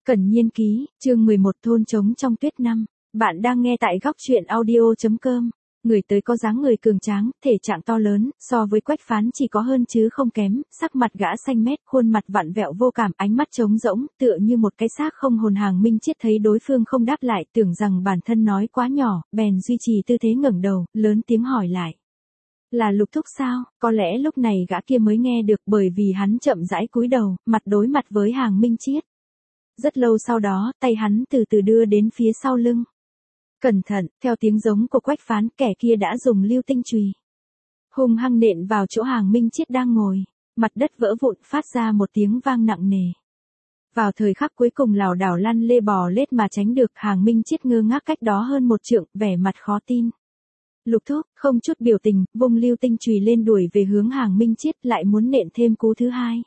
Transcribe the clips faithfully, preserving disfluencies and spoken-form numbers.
Cẩn Nhiên ký, chương mười một thôn trống trong tuyết năm. Bạn đang nghe tại góc truyện audio.com. Người tới có dáng người cường tráng, thể trạng to lớn, so với Quách Phán chỉ có hơn chứ không kém, sắc mặt gã xanh mét, khuôn mặt vặn vẹo vô cảm, ánh mắt trống rỗng, tựa như một cái xác không hồn. Hàng Minh Chiết thấy đối phương không đáp lại, tưởng rằng bản thân nói quá nhỏ, bèn duy trì tư thế ngẩng đầu, lớn tiếng hỏi lại. Là Lục thúc sao? Có lẽ lúc này gã kia mới nghe được, bởi vì hắn chậm rãi cúi đầu, mặt đối mặt với Hàng Minh Chiết. Rất lâu sau đó, tay hắn từ từ đưa đến phía sau lưng. Cẩn thận, theo tiếng giống của Quách Phán, kẻ kia đã dùng lưu tinh chùy hung hăng nện vào chỗ Hàng Minh Chiết đang ngồi. Mặt đất vỡ vụn, phát ra một tiếng vang nặng nề. Vào thời khắc cuối cùng lảo đảo lăn lê bò lết mà tránh được, Hàng Minh Chiết ngơ ngác cách đó hơn một trượng, vẻ mặt khó tin. Lục thúc, không chút biểu tình, vung lưu tinh chùy lên đuổi về hướng Hàng Minh Chiết, lại muốn nện thêm cú thứ hai.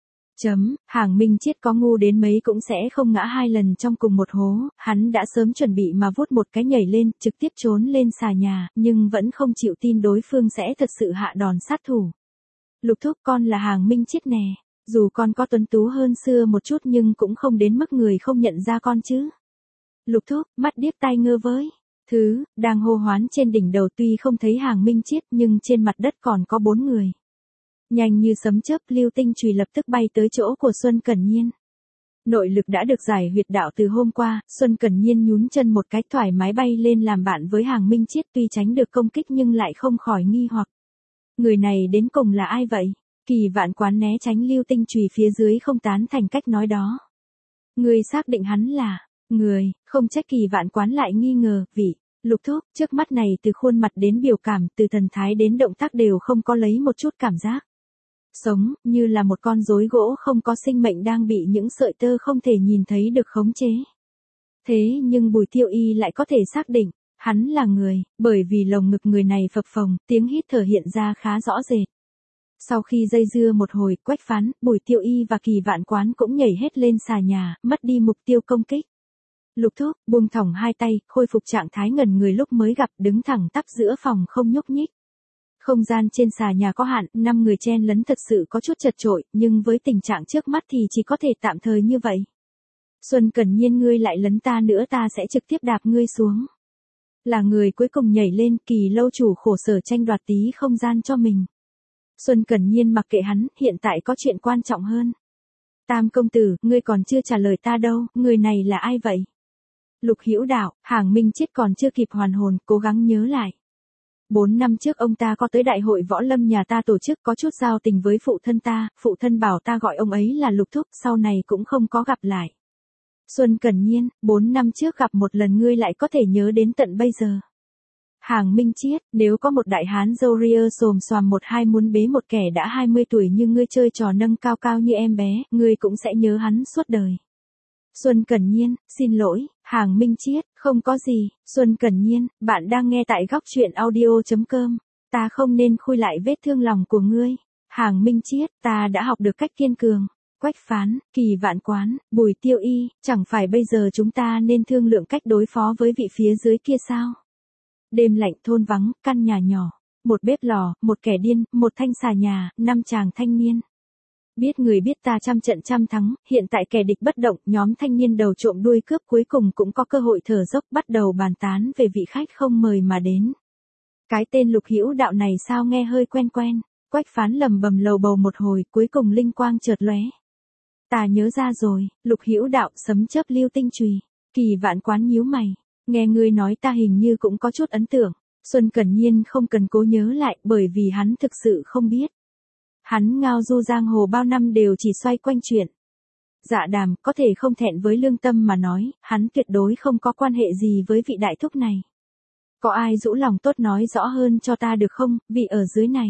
Chấm, Hàng Minh Chiết có ngu đến mấy cũng sẽ không ngã hai lần trong cùng một hố, hắn đã sớm chuẩn bị mà vút một cái nhảy lên, trực tiếp trốn lên xà nhà, nhưng vẫn không chịu tin đối phương sẽ thật sự hạ đòn sát thủ. Lục thúc, con là Hàng Minh Chiết nè, dù con có tuấn tú hơn xưa một chút nhưng cũng không đến mức người không nhận ra con chứ. Lục thúc, mắt điếc tai ngơ với. Thứ, đang hô hoán trên đỉnh đầu tuy không thấy Hàng Minh Chiết nhưng trên mặt đất còn có bốn người. Nhanh như sấm chớp, lưu tinh chùy lập tức bay tới chỗ của Xuân Cẩn Nhiên. Nội lực đã được giải huyệt đạo từ hôm qua, Xuân Cẩn Nhiên nhún chân một cái thoải mái bay lên làm bạn với Hàng Minh Chiết, tuy tránh được công kích nhưng lại không khỏi nghi hoặc. Người này đến cùng là ai vậy? Kỳ Vạn Quán né tránh lưu tinh chùy phía dưới, không tán thành cách nói đó. Người xác định hắn là người, không trách Kỳ Vạn Quán lại nghi ngờ, vị. Lục thúc, trước mắt này từ khuôn mặt đến biểu cảm, từ thần thái đến động tác đều không có lấy một chút cảm giác sống, như là một con rối gỗ không có sinh mệnh đang bị những sợi tơ không thể nhìn thấy được khống chế. Thế nhưng Bùi Tiêu Y lại có thể xác định, hắn là người, bởi vì lồng ngực người này phập phồng, tiếng hít thở hiện ra khá rõ rệt. Sau khi dây dưa một hồi, Quách Phán, Bùi Tiêu Y và Kỳ Vạn Quán cũng nhảy hết lên xà nhà, mất đi mục tiêu công kích. Lục thúc, buông thõng hai tay, khôi phục trạng thái ngẩn người lúc mới gặp, đứng thẳng tắp giữa phòng không nhúc nhích. Không gian trên xà nhà có hạn, năm người chen lấn thật sự có chút chật chội, nhưng với tình trạng trước mắt thì chỉ có thể tạm thời như vậy. Xuân Cẩn Nhiên, ngươi lại lấn ta nữa ta sẽ trực tiếp đạp ngươi xuống. Là người cuối cùng nhảy lên, Kỳ lâu chủ khổ sở tranh đoạt tí không gian cho mình. Xuân Cẩn Nhiên mặc kệ hắn, hiện tại có chuyện quan trọng hơn. Tam công tử, ngươi còn chưa trả lời ta đâu, người này là ai vậy? Lục Hữu Đạo. Hàng Minh Chiết còn chưa kịp hoàn hồn, cố gắng nhớ lại. Bốn năm trước ông ta có tới đại hội võ lâm nhà ta tổ chức, có chút giao tình với phụ thân ta, phụ thân bảo ta gọi ông ấy là Lục thúc, sau này cũng không có gặp lại. Xuân Cẩn Nhiên, bốn năm trước gặp một lần ngươi lại có thể nhớ đến tận bây giờ. Hàng Minh Chiết, nếu có một đại hán râu ria xồm xoàm một hai muốn bế một kẻ đã hai mươi tuổi như ngươi chơi trò nâng cao cao như em bé, ngươi cũng sẽ nhớ hắn suốt đời. Xuân Cẩn Nhiên, xin lỗi, Hàng Minh Chiết, không có gì. Xuân Cẩn Nhiên, bạn đang nghe tại góc truyện audio.com. Ta không nên khui lại vết thương lòng của ngươi. Hàng Minh Chiết, ta đã học được cách kiên cường. Quách Phán, Kỳ Vạn Quán, Bùi Tiêu Y, chẳng phải bây giờ chúng ta nên thương lượng cách đối phó với vị phía dưới kia sao? Đêm lạnh, thôn vắng, căn nhà nhỏ, một bếp lò, một kẻ điên, một thanh xà nhà, năm chàng thanh niên. Biết người biết ta trăm trận trăm thắng, hiện tại kẻ địch bất động, nhóm thanh niên đầu trộm đuôi cướp cuối cùng cũng có cơ hội thở dốc, bắt đầu bàn tán về vị khách không mời mà đến. Cái tên Lục Hữu Đạo này sao nghe hơi quen quen. Quách Phán lầm bầm lầu bầu một hồi, cuối cùng linh quang chợt lóe. Ta nhớ ra rồi, Lục Hữu Đạo, sấm chớp lưu tinh chùy. Kỳ Vạn Quán nhíu mày, nghe ngươi nói ta hình như cũng có chút ấn tượng. Xuân Cẩn Nhiên không cần cố nhớ lại, bởi vì hắn thực sự không biết. Hắn ngao du giang hồ bao năm đều chỉ xoay quanh chuyện Dạ Đàm, có thể không thẹn với lương tâm mà nói, hắn tuyệt đối không có quan hệ gì với vị đại thúc này. Có ai rũ lòng tốt nói rõ hơn cho ta được không, vị ở dưới này?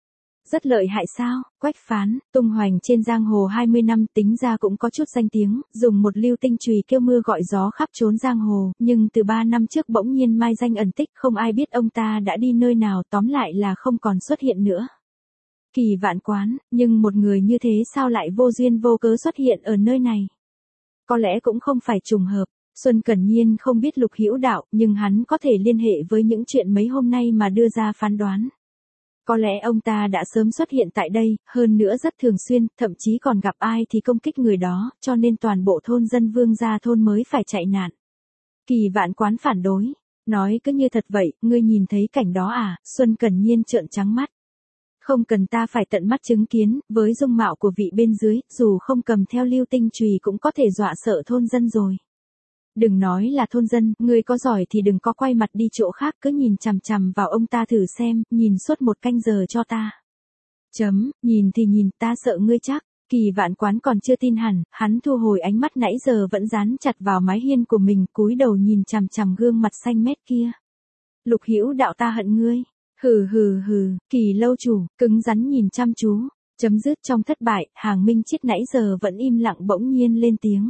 Rất lợi hại sao? Quách Phán, tung hoành trên giang hồ hai mươi năm, tính ra cũng có chút danh tiếng, dùng một lưu tinh chùy kêu mưa gọi gió khắp trốn giang hồ, nhưng từ ba năm trước bỗng nhiên mai danh ẩn tích, không ai biết ông ta đã đi nơi nào, tóm lại là không còn xuất hiện nữa. Kỳ Vạn Quán, nhưng một người như thế sao lại vô duyên vô cớ xuất hiện ở nơi này? Có lẽ cũng không phải trùng hợp. Xuân Cẩn Nhiên không biết Lục Hữu Đạo, nhưng hắn có thể liên hệ với những chuyện mấy hôm nay mà đưa ra phán đoán. Có lẽ ông ta đã sớm xuất hiện tại đây, hơn nữa rất thường xuyên, thậm chí còn gặp ai thì công kích người đó, cho nên toàn bộ thôn dân Vương gia thôn mới phải chạy nạn. Kỳ Vạn Quán phản đối, nói cứ như thật vậy, ngươi nhìn thấy cảnh đó à? Xuân Cẩn Nhiên trợn trắng mắt. Không cần ta phải tận mắt chứng kiến, với dung mạo của vị bên dưới, dù không cầm theo lưu tinh chùy cũng có thể dọa sợ thôn dân rồi. Đừng nói là thôn dân, ngươi có giỏi thì đừng có quay mặt đi chỗ khác, cứ nhìn chằm chằm vào ông ta thử xem, nhìn suốt một canh giờ cho ta. Chấm, nhìn thì nhìn, ta sợ ngươi chắc. Kỳ Vạn Quán còn chưa tin hẳn, hắn thu hồi ánh mắt nãy giờ vẫn dán chặt vào mái hiên của mình, cúi đầu nhìn chằm chằm gương mặt xanh mét kia. Lục Hữu Đạo, ta hận ngươi. Hừ hừ hừ, Kỳ lâu chủ, cứng rắn nhìn chăm chú. Chấm dứt trong thất bại, Hàng Minh Chiết nãy giờ vẫn im lặng bỗng nhiên lên tiếng.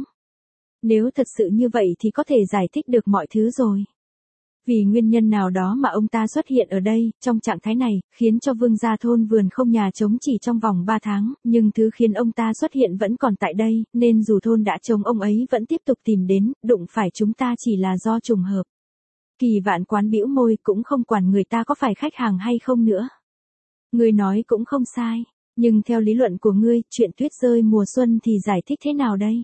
Nếu thật sự như vậy thì có thể giải thích được mọi thứ rồi. Vì nguyên nhân nào đó mà ông ta xuất hiện ở đây, trong trạng thái này, khiến cho Vương gia thôn vườn không nhà trống chỉ trong vòng ba tháng, nhưng thứ khiến ông ta xuất hiện vẫn còn tại đây, nên dù thôn đã trống ông ấy vẫn tiếp tục tìm đến, đụng phải chúng ta chỉ là do trùng hợp. Kỳ Vạn Quán bĩu môi, cũng không quản người ta có phải khách hàng hay không nữa. Ngươi nói cũng không sai, nhưng theo lý luận của ngươi, chuyện tuyết rơi mùa xuân thì giải thích thế nào đây?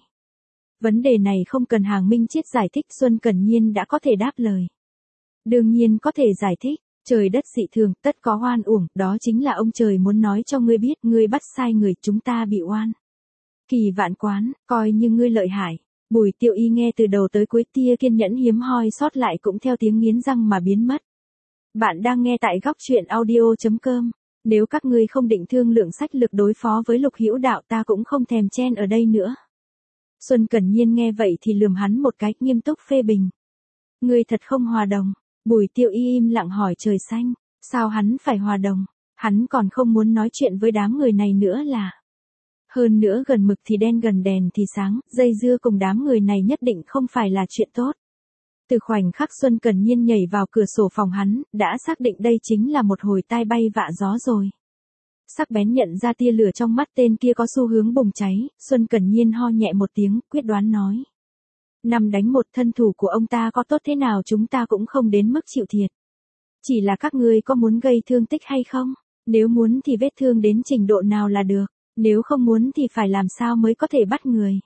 Vấn đề này không cần Hàng Minh Chiết giải thích, Xuân Cẩn Nhiên đã có thể đáp lời. Đương nhiên có thể giải thích, trời đất dị thường, tất có oan uổng, đó chính là ông trời muốn nói cho ngươi biết, ngươi bắt sai người, chúng ta bị oan. Kỳ Vạn Quán, coi như ngươi lợi hại. Bùi Tiêu Y nghe từ đầu tới cuối, tia kiên nhẫn hiếm hoi sót lại cũng theo tiếng nghiến răng mà biến mất. Bạn đang nghe tại góc truyện audio chấm com. Nếu các ngươi không định thương lượng sách lược đối phó với Lục Hữu Đạo, ta cũng không thèm chen ở đây nữa. Xuân Cẩn Nhiên nghe vậy thì lườm hắn một cái, nghiêm túc phê bình. Ngươi thật không hòa đồng. Bùi Tiêu Y im lặng hỏi trời xanh, sao hắn phải hòa đồng? Hắn còn không muốn nói chuyện với đám người này nữa là. Hơn nữa gần mực thì đen gần đèn thì sáng, dây dưa cùng đám người này nhất định không phải là chuyện tốt. Từ khoảnh khắc Xuân Cẩn Nhiên nhảy vào cửa sổ phòng hắn, đã xác định đây chính là một hồi tai bay vạ gió rồi. Sắc bén nhận ra tia lửa trong mắt tên kia có xu hướng bùng cháy, Xuân Cẩn Nhiên ho nhẹ một tiếng, quyết đoán nói. Năm đánh một, thân thủ của ông ta có tốt thế nào chúng ta cũng không đến mức chịu thiệt. Chỉ là các ngươi có muốn gây thương tích hay không? Nếu muốn thì vết thương đến trình độ nào là được, nếu không muốn thì phải làm sao mới có thể bắt người.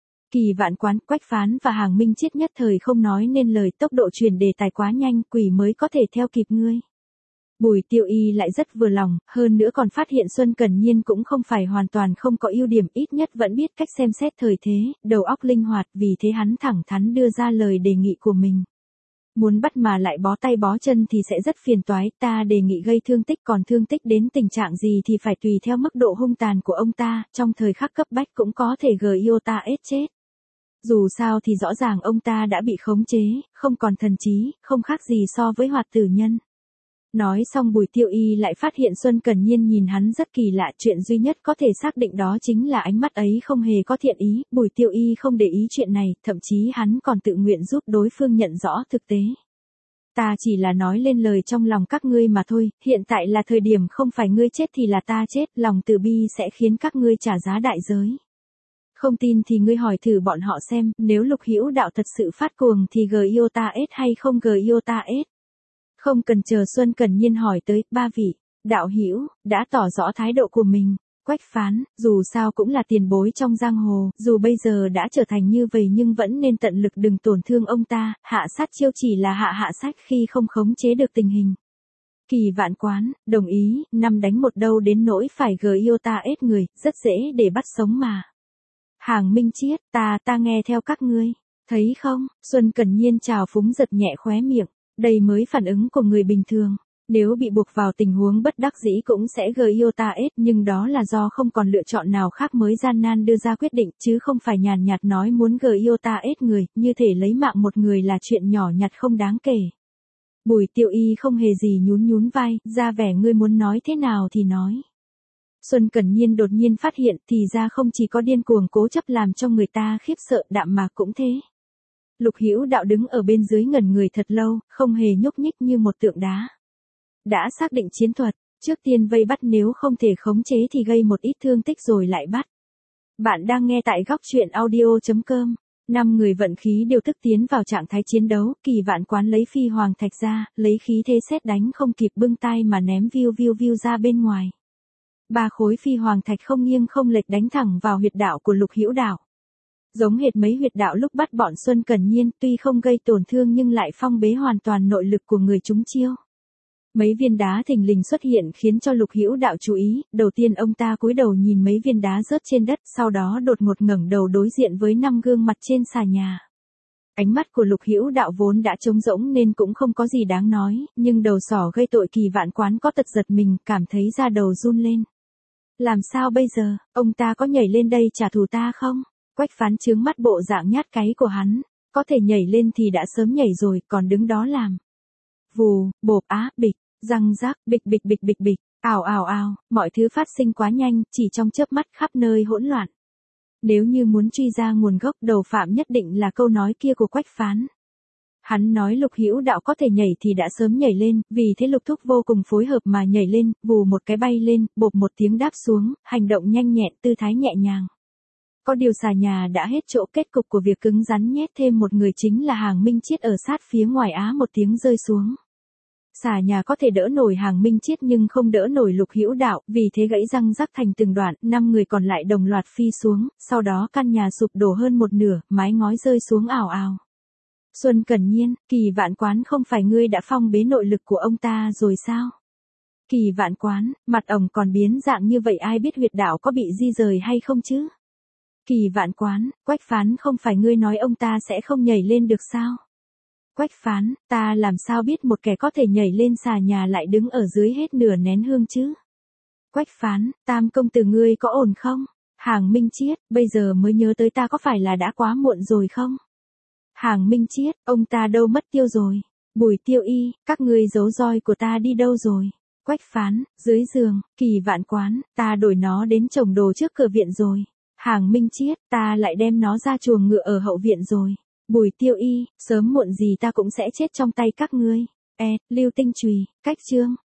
Kỳ Vạn Quán, Quách Phán và Hàng Minh Chiết nhất thời không nói nên lời, tốc độ truyền đề tài quá nhanh, quỷ mới có thể theo kịp ngươi. Bùi Tiêu Y lại rất vừa lòng, hơn nữa còn phát hiện Xuân Cẩn Nhiên cũng không phải hoàn toàn không có ưu điểm, ít nhất vẫn biết cách xem xét thời thế, đầu óc linh hoạt, vì thế hắn thẳng thắn đưa ra lời đề nghị của mình. Muốn bắt mà lại bó tay bó chân thì sẽ rất phiền toái, ta đề nghị gây thương tích, còn thương tích đến tình trạng gì thì phải tùy theo mức độ hung tàn của ông ta, trong thời khắc cấp bách cũng có thể gờ yêu ta ết chết. Dù sao thì rõ ràng ông ta đã bị khống chế, không còn thần trí, không khác gì so với hoạt tử nhân. Nói xong Bùi Tiêu Y lại phát hiện Xuân Cẩn Nhiên nhìn hắn rất kỳ lạ, chuyện duy nhất có thể xác định đó chính là ánh mắt ấy không hề có thiện ý, Bùi Tiêu Y không để ý chuyện này, thậm chí hắn còn tự nguyện giúp đối phương nhận rõ thực tế. Ta chỉ là nói lên lời trong lòng các ngươi mà thôi, hiện tại là thời điểm không phải ngươi chết thì là ta chết, lòng từ bi sẽ khiến các ngươi trả giá đại giới. Không tin thì ngươi hỏi thử bọn họ xem, nếu Lục Hữu Đạo thật sự phát cuồng thì gờ yêu ta ết hay không gờ yêu ta ết. Không cần chờ Xuân Cẩn Nhiên hỏi tới, ba vị, đạo hữu đã tỏ rõ thái độ của mình. Quách Phán, dù sao cũng là tiền bối trong giang hồ, dù bây giờ đã trở thành như vậy nhưng vẫn nên tận lực đừng tổn thương ông ta, hạ sát chiêu chỉ là hạ hạ sách khi không khống chế được tình hình. Kỳ Vạn Quán, đồng ý, năm đánh một đâu đến nỗi phải gờ yêu ta ết người, rất dễ để bắt sống mà. Hàng Minh Chiết, ta, ta nghe theo các ngươi, thấy không, Xuân Cẩn Nhiên trào phúng giật nhẹ khóe miệng. Đây mới phản ứng của người bình thường, nếu bị buộc vào tình huống bất đắc dĩ cũng sẽ gờ yêu ta ết, nhưng đó là do không còn lựa chọn nào khác mới gian nan đưa ra quyết định, chứ không phải nhàn nhạt nói muốn gờ yêu ta ết người, như thể lấy mạng một người là chuyện nhỏ nhặt không đáng kể. Bùi Tiêu Y không hề gì nhún nhún vai, ra vẻ ngươi muốn nói thế nào thì nói. Xuân Cẩn Nhiên đột nhiên phát hiện thì ra không chỉ có điên cuồng cố chấp làm cho người ta khiếp sợ, Đạm Mạc cũng thế. Lục Hữu Đạo đứng ở bên dưới ngẩn người thật lâu, không hề nhúc nhích như một tượng đá. Đã xác định chiến thuật, trước tiên vây bắt, nếu không thể khống chế thì gây một ít thương tích rồi lại bắt. Bạn đang nghe tại góc truyện audio chấm com. Năm người vận khí đều tức tiến vào trạng thái chiến đấu, Kỳ Vạn Quán lấy phi hoàng thạch ra, lấy khí thế sét đánh không kịp bưng tay mà ném viu viu viu ra bên ngoài. Ba khối phi hoàng thạch không nghiêng không lệch đánh thẳng vào huyệt đạo của Lục Hữu Đạo. Giống hệt mấy huyệt đạo lúc bắt bọn Xuân Cẩn Nhiên, tuy không gây tổn thương nhưng lại phong bế hoàn toàn nội lực của người chúng chiêu. Mấy viên đá thình lình xuất hiện khiến cho Lục Hữu Đạo chú ý, đầu tiên ông ta cúi đầu nhìn mấy viên đá rớt trên đất, sau đó đột ngột ngẩng đầu đối diện với năm gương mặt trên xà nhà. Ánh mắt của Lục Hữu Đạo vốn đã trống rỗng nên cũng không có gì đáng nói, nhưng đầu sỏ gây tội Kỳ Vạn Quán có tật giật mình, cảm thấy da đầu run lên. Làm sao bây giờ, ông ta có nhảy lên đây trả thù ta không? Quách Phán trướng mắt bộ dạng nhát cáy của hắn, có thể nhảy lên thì đã sớm nhảy rồi, còn đứng đó làm. Vù, bộp á, bịch, răng rác, bịch bịch bịch bịch bịch, ào ào ào, mọi thứ phát sinh quá nhanh, chỉ trong chớp mắt khắp nơi hỗn loạn. Nếu như muốn truy ra nguồn gốc, đầu phạm nhất định là câu nói kia của Quách Phán. Hắn nói Lục Hữu Đạo có thể nhảy thì đã sớm nhảy lên, vì thế Lục Thúc vô cùng phối hợp mà nhảy lên, vù một cái bay lên, bộp một tiếng đáp xuống, hành động nhanh nhẹn, tư thái nhẹ nhàng. Có điều xà nhà đã hết chỗ, kết cục của việc cứng rắn nhét thêm một người chính là Hàng Minh Chiết ở sát phía ngoài á một tiếng rơi xuống. Xà nhà có thể đỡ nổi Hàng Minh Chiết nhưng không đỡ nổi Lục Hữu Đạo, vì thế gãy răng rắc thành từng đoạn, năm người còn lại đồng loạt phi xuống, sau đó căn nhà sụp đổ hơn một nửa, mái ngói rơi xuống ào ào. Xuân Cẩn Nhiên, Kỳ Vạn Quán không phải ngươi đã phong bế nội lực của ông ta rồi sao? Kỳ Vạn Quán, mặt ổng còn biến dạng như vậy ai biết huyệt đạo có bị di rời hay không chứ? Kỳ Vạn Quán, Quách Phán không phải ngươi nói ông ta sẽ không nhảy lên được sao? Quách Phán, ta làm sao biết một kẻ có thể nhảy lên xà nhà lại đứng ở dưới hết nửa nén hương chứ? Quách Phán, Tam công tử ngươi có ổn không? Hàng Minh Chiết, bây giờ mới nhớ tới ta có phải là đã quá muộn rồi không? Hàng Minh Chiết, ông ta đâu mất tiêu rồi? Bùi Tiêu Y, các ngươi giấu roi của ta đi đâu rồi? Quách Phán, dưới giường. Kỳ Vạn Quán, ta đổi nó đến trồng đồ trước cửa viện rồi. Hàng Minh Chiết, ta lại đem nó ra chuồng ngựa ở hậu viện rồi. Bùi Tiêu Y, sớm muộn gì ta cũng sẽ chết trong tay các ngươi. E, Lưu Tinh Chùy, cách chương.